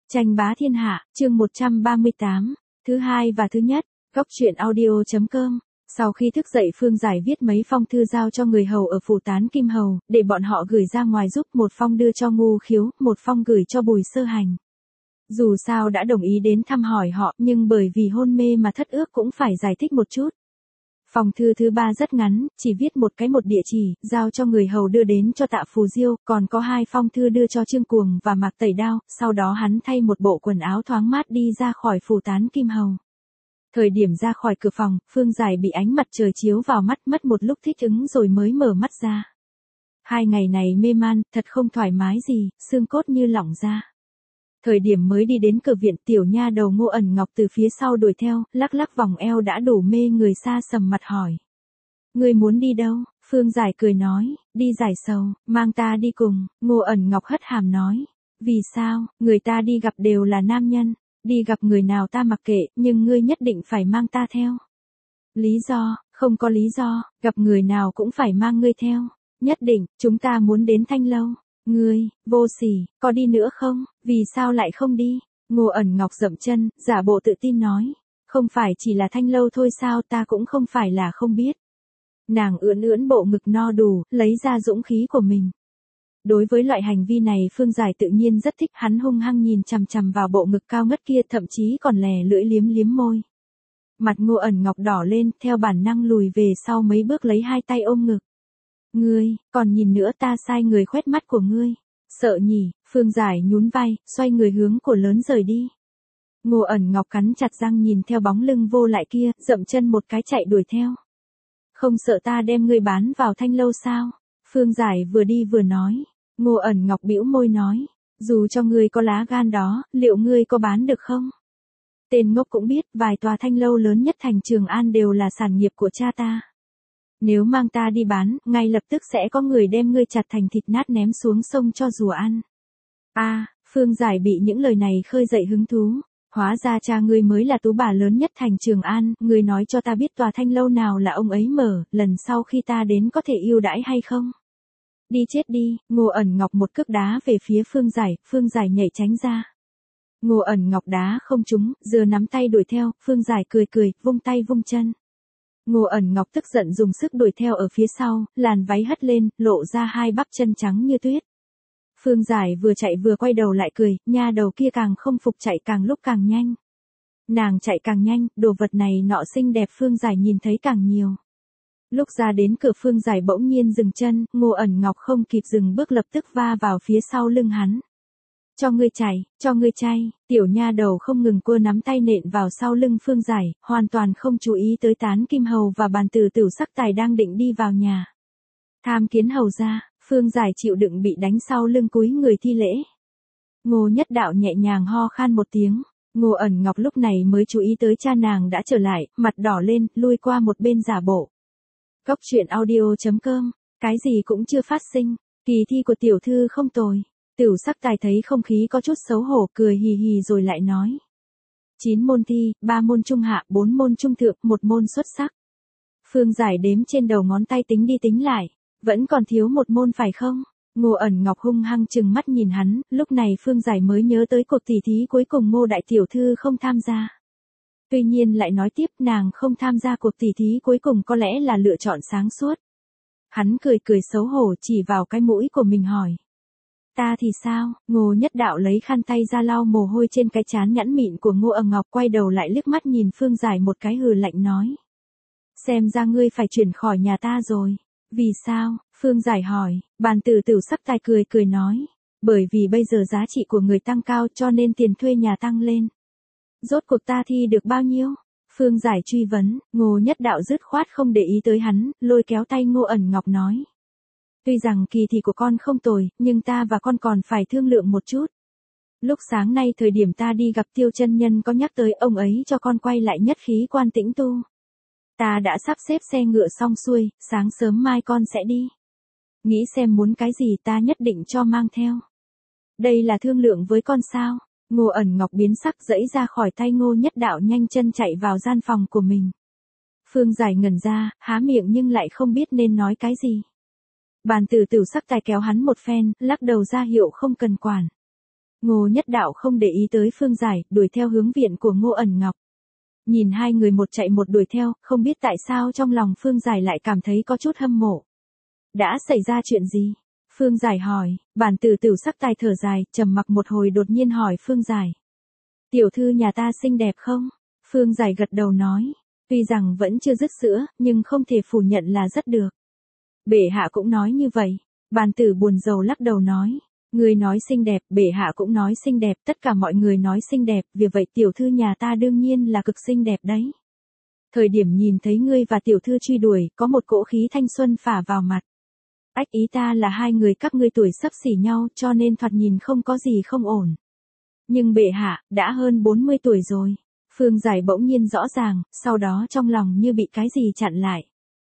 Tranh bá thiên hạ, chương 138, thứ hai và thứ nhất, góc truyện audio.com. Sau khi thức dậy Phương Giải viết mấy phong thư giao cho người hầu ở phủ Tán Kim Hầu, để bọn họ gửi ra ngoài giúp, một phong đưa cho Ngu Khiếu, một phong gửi cho Bùi Sơ Hành. Dù sao đã đồng ý đến thăm hỏi họ, nhưng bởi vì hôn mê mà thất ước cũng phải giải thích một chút. Phong thư thứ ba rất ngắn, chỉ viết một địa chỉ, giao cho người hầu đưa đến cho Tạ Phù Diêu, còn có hai phong thư đưa cho Trương Cuồng và Mạc Tẩy Đao, sau đó hắn thay một bộ quần áo thoáng mát đi ra khỏi phủ Tán Kim Hầu. Thời điểm ra khỏi cửa phòng, Phương Giải bị ánh mặt trời chiếu vào mắt, mất một lúc thích ứng rồi mới mở mắt ra. 2 ngày này mê man, thật không thoải mái gì, xương cốt như lỏng ra. Thời điểm mới đi đến cửa viện, tiểu nha đầu Ngô Ẩn Ngọc từ phía sau đuổi theo, lắc lắc vòng eo đã đủ mê người, xa sầm mặt hỏi. Ngươi muốn đi đâu? Phương Giải cười nói, đi giải sầu, mang ta đi cùng. Ngô Ẩn Ngọc hất hàm nói. Vì sao? Người ta đi gặp đều là nam nhân, đi gặp người nào ta mặc kệ, nhưng ngươi nhất định phải mang ta theo. Lý do? Không có lý do, gặp người nào cũng phải mang ngươi theo. Nhất định, chúng ta muốn đến Thanh Lâu. Ngươi, vô sỉ, có đi nữa không? Vì sao lại không đi? Ngô Ẩn Ngọc dậm chân, giả bộ tự tin nói. Không phải chỉ là Thanh Lâu thôi sao, ta cũng không phải là không biết. Nàng ưỡn ưỡn bộ ngực no đủ, lấy ra dũng khí của mình. Đối với loại hành vi này Phương Giải tự nhiên rất thích, hắn hung hăng nhìn chằm chằm vào bộ ngực cao ngất kia, thậm chí còn lè lưỡi liếm liếm môi. Mặt Ngô Ẩn Ngọc đỏ lên, theo bản năng lùi về sau mấy bước, lấy hai tay ôm ngực. Ngươi, còn nhìn nữa, ta sai người khoét mắt của ngươi. Sợ nhỉ? Phương Giải nhún vai, xoay người hướng cổ lớn rời đi. Ngô Ẩn Ngọc cắn chặt răng nhìn theo bóng lưng vô lại kia, dậm chân một cái chạy đuổi theo. Không sợ ta đem ngươi bán vào Thanh Lâu sao? Phương Giải vừa đi vừa nói. Ngô Ẩn Ngọc bĩu môi nói. Dù cho ngươi có lá gan đó, liệu ngươi có bán được không? Tên ngốc cũng biết, vài tòa Thanh Lâu lớn nhất thành Trường An đều là sản nghiệp của cha ta. Nếu mang ta đi bán, ngay lập tức sẽ có người đem ngươi chặt thành thịt nát ném xuống sông cho rùa ăn. Phương Giải bị những lời này khơi dậy hứng thú. Hóa ra cha ngươi mới là tú bà lớn nhất thành Trường An, ngươi nói cho ta biết tòa Thanh Lâu nào là ông ấy mở, lần sau khi ta đến có thể ưu đãi hay không? Đi chết đi. Ngô Ẩn Ngọc một cước đá về phía Phương Giải nhảy tránh ra. Ngô Ẩn Ngọc đá không trúng, giờ nắm tay đuổi theo, Phương Giải cười, vung tay vung chân. Ngô Ẩn Ngọc tức giận dùng sức đuổi theo ở phía sau, làn váy hất lên, lộ ra hai bắp chân trắng như tuyết. Phương Giải vừa chạy vừa quay đầu lại cười, nha đầu kia càng không phục, chạy càng lúc càng nhanh. Nàng chạy càng nhanh, đồ vật này nọ xinh đẹp Phương Giải nhìn thấy càng nhiều. Lúc ra đến cửa Phương Giải bỗng nhiên dừng chân, Ngô Ẩn Ngọc không kịp dừng bước lập tức va vào phía sau lưng hắn. Cho ngươi chay, tiểu nha đầu không ngừng cua nắm tay nện vào sau lưng Phương Giải, hoàn toàn không chú ý tới Tán Kim Hầu và Bàn Tử Tửu Sắc Tài đang định đi vào nhà. Tham kiến hầu ra. Phương Giải chịu đựng bị đánh sau lưng cúi người thi lễ. Ngô Nhất Đạo nhẹ nhàng ho khan một tiếng. Ngô Ẩn Ngọc lúc này mới chú ý tới cha nàng đã trở lại, mặt đỏ lên, lui qua một bên giả bộ. Góc truyện audio.com, cái gì cũng chưa phát sinh, kỳ thi của tiểu thư không tồi. Tửu Sắc Tài thấy không khí có chút xấu hổ, cười hì hì rồi lại nói. 9 môn thi, 3 môn trung hạ, 4 môn trung thượng, 1 môn xuất sắc. Phương Giải đếm trên đầu ngón tay tính đi tính lại. Vẫn còn thiếu 1 môn phải không? Ngô Ẩn Ngọc hung hăng trừng mắt nhìn hắn, lúc này Phương Giải mới nhớ tới cuộc tỉ thí cuối cùng Ngô đại tiểu thư không tham gia. Tuy nhiên lại nói tiếp, nàng không tham gia cuộc tỉ thí cuối cùng có lẽ là lựa chọn sáng suốt. Hắn cười xấu hổ chỉ vào cái mũi của mình hỏi. Ta thì sao? Ngô Nhất Đạo lấy khăn tay ra lau mồ hôi trên cái trán nhẵn mịn của Ngô Ẩn Ngọc, quay đầu lại liếc mắt nhìn Phương Giải một cái, hừ lạnh nói. Xem ra ngươi phải chuyển khỏi nhà ta rồi. Vì sao? Phương Giải hỏi. Bàn Tử Tửu Sắc Tài cười nói. Bởi vì bây giờ giá trị của người tăng cao cho nên tiền thuê nhà tăng lên. Rốt cuộc ta thi được bao nhiêu? Phương Giải truy vấn. Ngô Nhất Đạo dứt khoát không để ý tới hắn, lôi kéo tay Ngô Ẩn Ngọc nói. Tuy rằng kỳ thi của con không tồi, nhưng ta và con còn phải thương lượng một chút. Lúc sáng nay thời điểm ta đi gặp Tiêu chân nhân có nhắc tới ông ấy cho con quay lại nhất khí quan tĩnh tu. Ta đã sắp xếp xe ngựa xong xuôi, sáng sớm mai con sẽ đi. Nghĩ xem muốn cái gì ta nhất định cho mang theo. Đây là thương lượng với con sao? Ngô Ẩn Ngọc biến sắc giãy ra khỏi tay Ngô Nhất Đạo, nhanh chân chạy vào gian phòng của mình. Phương Giải ngẩn ra, há miệng nhưng lại không biết nên nói cái gì. Bàn Tử Tửu Sắc Tài kéo hắn một phen, lắc đầu ra hiệu không cần quản. Ngô Nhất Đạo không để ý tới Phương Giải, đuổi theo hướng viện của Ngô Ẩn Ngọc. Nhìn hai người một chạy một đuổi theo, không biết tại sao trong lòng Phương Giải lại cảm thấy có chút hâm mộ. Đã xảy ra chuyện gì? Phương Giải hỏi, bản tử Tửu Sắc Tài thở dài, trầm mặc một hồi đột nhiên hỏi Phương Giải. Tiểu thư nhà ta xinh đẹp không? Phương Giải gật đầu nói, tuy rằng vẫn chưa dứt sữa, nhưng không thể phủ nhận là rất được. Bệ hạ cũng nói như vậy. Bản tử buồn rầu lắc đầu nói. Người nói xinh đẹp, bệ hạ cũng nói xinh đẹp, tất cả mọi người nói xinh đẹp, vì vậy tiểu thư nhà ta đương nhiên là cực xinh đẹp đấy. Thời điểm nhìn thấy ngươi và tiểu thư truy đuổi, có một cỗ khí thanh xuân phả vào mặt. Ách ý ta là hai người các ngươi tuổi xấp xỉ nhau, cho nên thoạt nhìn không có gì không ổn. Nhưng bệ hạ, đã hơn 40 tuổi rồi. Phương Giải bỗng nhiên rõ ràng, sau đó trong lòng như bị cái gì chặn lại.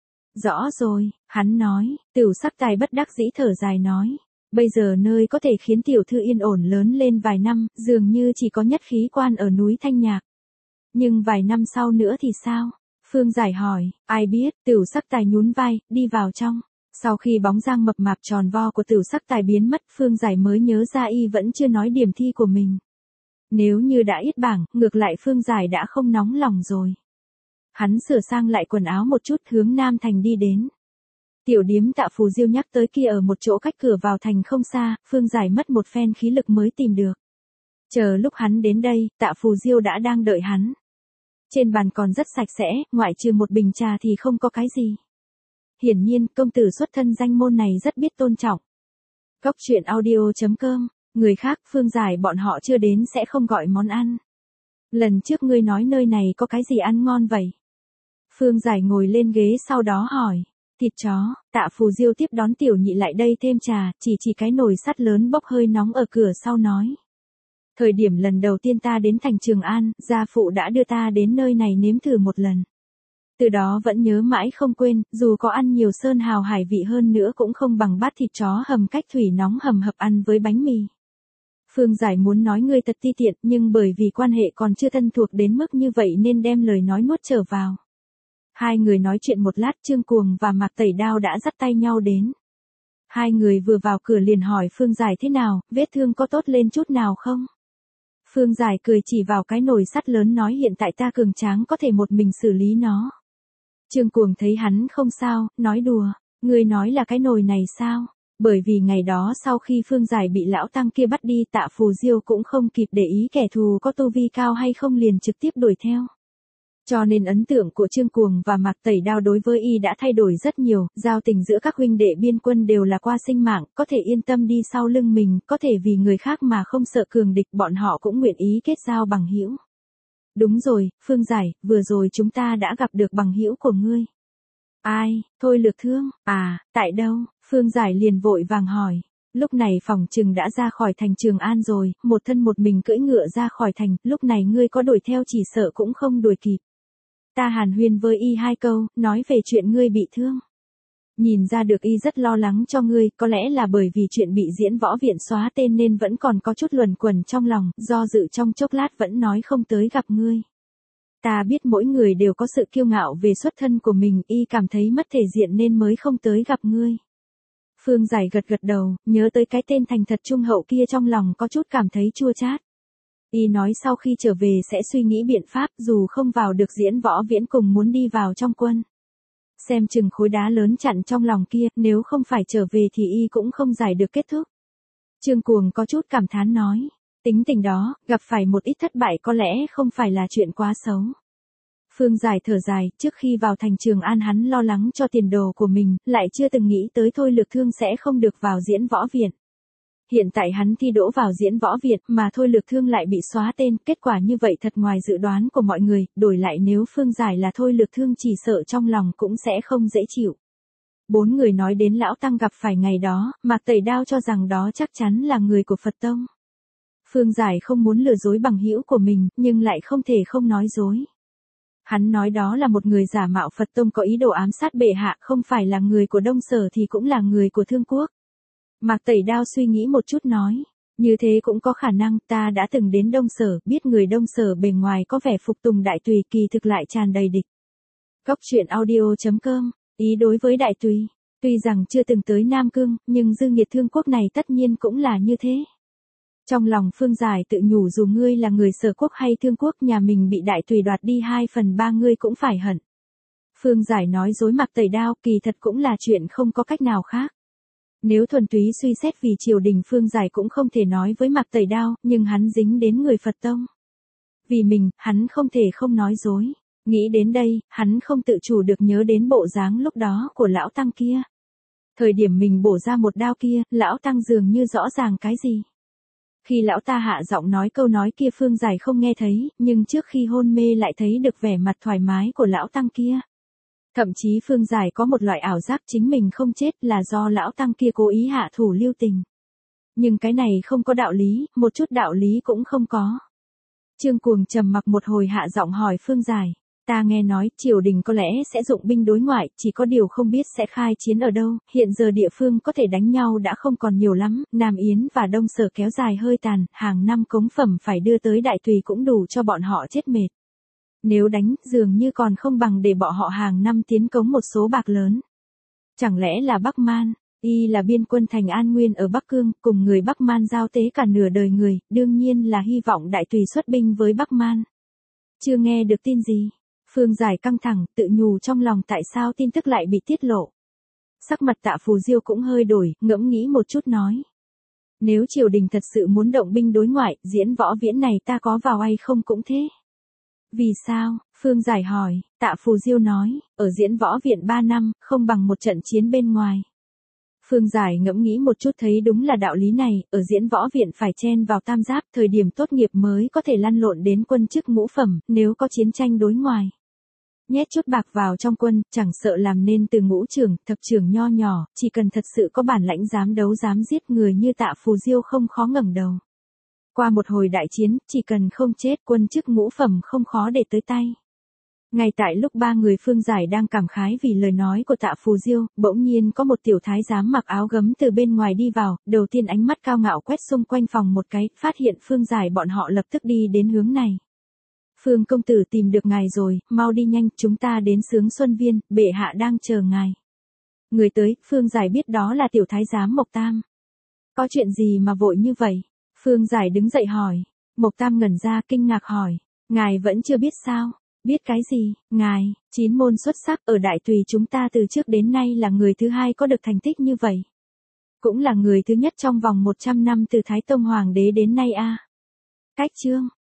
Rõ rồi, hắn nói, Tửu Sắc Tài bất đắc dĩ thở dài nói. Bây giờ nơi có thể khiến tiểu thư yên ổn lớn lên vài năm, dường như chỉ có Nhất Khí Quan ở núi Thanh Nhạc. Nhưng vài năm sau nữa thì sao? Phương Giải hỏi, ai biết, Tửu Sắc Tài nhún vai, đi vào trong. Sau khi bóng dáng mập mạp tròn vo của Tửu Sắc Tài biến mất, Phương Giải mới nhớ ra y vẫn chưa nói điểm thi của mình. Nếu như đã yết bảng, ngược lại Phương Giải đã không nóng lòng rồi. Hắn sửa sang lại quần áo một chút hướng Nam Thành đi đến. Tiểu điếm Tạ Phù Diêu nhắc tới kia ở một chỗ cách cửa vào thành không xa, Phương Giải mất một phen khí lực mới tìm được. Chờ lúc hắn đến đây, Tạ Phù Diêu đã đang đợi hắn. Trên bàn còn rất sạch sẽ, ngoại trừ một bình trà thì không có cái gì. Hiển nhiên, công tử xuất thân danh môn này rất biết tôn trọng. Cốc truyện audio.com, người khác Phương Giải bọn họ chưa đến sẽ không gọi món ăn. Lần trước ngươi nói nơi này có cái gì ăn ngon vậy? Phương Giải ngồi lên ghế sau đó hỏi. Thịt chó. Tạ Phù Diêu tiếp đón tiểu nhị lại đây thêm trà, chỉ cái nồi sắt lớn bốc hơi nóng ở cửa sau nói. Thời điểm lần đầu tiên ta đến thành Trường An, gia phụ đã đưa ta đến nơi này nếm thử một lần. Từ đó vẫn nhớ mãi không quên, dù có ăn nhiều sơn hào hải vị hơn nữa cũng không bằng bát thịt chó hầm cách thủy nóng hầm hập ăn với bánh mì. Phương Giải muốn nói ngươi thật ti tiện, nhưng bởi vì quan hệ còn chưa thân thuộc đến mức như vậy nên đem lời nói nuốt trở vào. Hai người nói chuyện một lát, Trương Cuồng và Mạc Tẩy Đao đã dắt tay nhau đến. Hai người vừa vào cửa liền hỏi Phương Giải thế nào, vết thương có tốt lên chút nào không? Phương Giải cười chỉ vào cái nồi sắt lớn nói hiện tại ta cường tráng có thể một mình xử lý nó. Trương Cuồng thấy hắn không sao, nói đùa, ngươi nói là cái nồi này sao? Bởi vì ngày đó sau khi Phương Giải bị lão tăng kia bắt đi, Tạ Phù Diêu cũng không kịp để ý kẻ thù có tu vi cao hay không liền trực tiếp đuổi theo. Cho nên ấn tượng của Trương Cuồng và Mạc Tẩy Đao đối với y đã thay đổi rất nhiều, giao tình giữa các huynh đệ biên quân đều là qua sinh mạng, có thể yên tâm đi sau lưng mình, có thể vì người khác mà không sợ cường địch, bọn họ cũng nguyện ý kết giao bằng hữu. Đúng rồi, Phương Giải, vừa rồi chúng ta đã gặp được bằng hữu của ngươi. Ai, Thôi Lược Thương, à, tại đâu? Phương Giải liền vội vàng hỏi. Lúc này phỏng chừng đã ra khỏi thành Trường An rồi, một thân một mình cưỡi ngựa ra khỏi thành, lúc này ngươi có đuổi theo chỉ sợ cũng không đuổi kịp. Ta hàn huyên với y hai câu, nói về chuyện ngươi bị thương. Nhìn ra được y rất lo lắng cho ngươi, có lẽ là bởi vì chuyện bị Diễn Võ Viện xóa tên nên vẫn còn có chút luẩn quẩn trong lòng, do dự trong chốc lát vẫn nói không tới gặp ngươi. Ta biết mỗi người đều có sự kiêu ngạo về xuất thân của mình, y cảm thấy mất thể diện nên mới không tới gặp ngươi. Phương Giải gật gật đầu, nhớ tới cái tên thành thật trung hậu kia trong lòng có chút cảm thấy chua chát. Y nói sau khi trở về sẽ suy nghĩ biện pháp, dù không vào được Diễn Võ Viễn cùng muốn đi vào trong quân. Xem chừng khối đá lớn chặn trong lòng kia, nếu không phải trở về thì y cũng không giải được kết thúc. Trương Cuồng có chút cảm thán nói, tính tình đó, gặp phải một ít thất bại có lẽ không phải là chuyện quá xấu. Phương Giải thở dài, trước khi vào thành Trường An hắn lo lắng cho tiền đồ của mình, lại chưa từng nghĩ tới Thôi Lược Thương sẽ không được vào Diễn Võ Viện. Hiện tại hắn thi đỗ vào Diễn Võ Viện mà Thôi Lược Thương lại bị xóa tên, kết quả như vậy thật ngoài dự đoán của mọi người, đổi lại nếu Phương Giải là Thôi Lược Thương chỉ sợ trong lòng cũng sẽ không dễ chịu. Bốn người nói đến lão tăng gặp phải ngày đó, Mạc Tẩy Đao cho rằng đó chắc chắn là người của Phật Tông. Phương Giải không muốn lừa dối bằng hữu của mình, nhưng lại không thể không nói dối. Hắn nói đó là một người giả mạo Phật Tông có ý đồ ám sát bệ hạ, không phải là người của Đông Sở thì cũng là người của Thương Quốc. Mạc Tẩy Đao suy nghĩ một chút nói, như thế cũng có khả năng, ta đã từng đến Đông Sở, biết người Đông Sở bề ngoài có vẻ phục tùng Đại Tùy, kỳ thực lại tràn đầy địch. Cốc truyện audio.com, ý đối với Đại Tùy, tuy rằng chưa từng tới Nam Cương, nhưng dư nghiệt Thương Quốc này tất nhiên cũng là như thế. Trong lòng Phương Giải tự nhủ dù ngươi là người Sở quốc hay Thương quốc nhà mình bị đại tùy đoạt đi 2/3 ngươi cũng phải hận. Phương Giải nói dối Mạc Tẩy Đao kỳ thật cũng là chuyện không có cách nào khác. Nếu thuần túy suy xét vì triều đình Phương Giải cũng không thể nói với Mạc Tẩy Đao, nhưng hắn dính đến người Phật tông. Vì mình, hắn không thể không nói dối. Nghĩ đến đây, hắn không tự chủ được nhớ đến bộ dáng lúc đó của lão tăng kia. Thời điểm mình bổ ra một đao kia, lão tăng dường như rõ ràng cái gì. Khi lão ta hạ giọng nói câu nói kia Phương Giải không nghe thấy, nhưng trước khi hôn mê lại thấy được vẻ mặt thoải mái của lão tăng kia. Thậm chí Phương Giải có một loại ảo giác chính mình không chết là do lão tăng kia cố ý hạ thủ lưu tình. Nhưng cái này không có đạo lý, một chút đạo lý cũng không có. Trương Cuồng trầm mặc một hồi hạ giọng hỏi Phương Giải, ta nghe nói triều đình có lẽ sẽ dụng binh đối ngoại, chỉ có điều không biết sẽ khai chiến ở đâu, hiện giờ địa phương có thể đánh nhau đã không còn nhiều lắm, Nam Yến và Đông Sở kéo dài hơi tàn, hàng năm cống phẩm phải đưa tới đại tùy cũng đủ cho bọn họ chết mệt. Nếu đánh, dường như còn không bằng để bọn họ hàng năm tiến cống một số bạc lớn. Chẳng lẽ là Bắc Man, y là biên quân thành An Nguyên ở Bắc Cương, cùng người Bắc Man giao tế cả nửa đời người, đương nhiên là hy vọng đại tùy xuất binh với Bắc Man. Chưa nghe được tin gì. Phương Giải căng thẳng, tự nhủ trong lòng tại sao tin tức lại bị tiết lộ. Sắc mặt Tạ Phù Diêu cũng hơi đổi, ngẫm nghĩ một chút nói. Nếu triều đình thật sự muốn động binh đối ngoại, diễn võ viễn này ta có vào hay không cũng thế. Vì sao? Phương Giải hỏi, Tạ Phù Diêu nói, ở diễn võ viện 3 năm, không bằng một trận chiến bên ngoài. Phương Giải ngẫm nghĩ một chút thấy đúng là đạo lý này, ở diễn võ viện phải chen vào tam giáp, thời điểm tốt nghiệp mới có thể lăn lộn đến quân chức ngũ phẩm, nếu có chiến tranh đối ngoài. Nhét chút bạc vào trong quân, chẳng sợ làm nên từ ngũ trưởng, thập trưởng nho nhỏ, chỉ cần thật sự có bản lãnh dám đấu dám giết người như Tạ Phù Diêu không khó ngẩng đầu. Qua một hồi đại chiến, chỉ cần không chết quân chức ngũ phẩm không khó để tới tay. Ngay tại lúc ba người Phương Giải đang cảm khái vì lời nói của Tạ Phù Diêu, bỗng nhiên có một tiểu thái giám mặc áo gấm từ bên ngoài đi vào, đầu tiên ánh mắt cao ngạo quét xung quanh phòng một cái, phát hiện Phương Giải bọn họ lập tức đi đến hướng này. Phương công tử tìm được ngài rồi, mau đi nhanh, chúng ta đến Sướng Xuân Viên, bệ hạ đang chờ ngài. Người tới, Phương Giải biết đó là tiểu thái giám Mộc Tam. Có chuyện gì mà vội như vậy? Phương Giải đứng dậy hỏi. Mộc Tam ngẩn ra kinh ngạc hỏi, ngài vẫn chưa biết sao? Biết cái gì, ngài, 9 môn xuất sắc ở đại tùy chúng ta từ trước đến nay là người thứ hai có được thành tích như vậy. Cũng là người thứ nhất trong vòng 100 năm từ Thái Tông Hoàng đế đến nay a. Cách chương.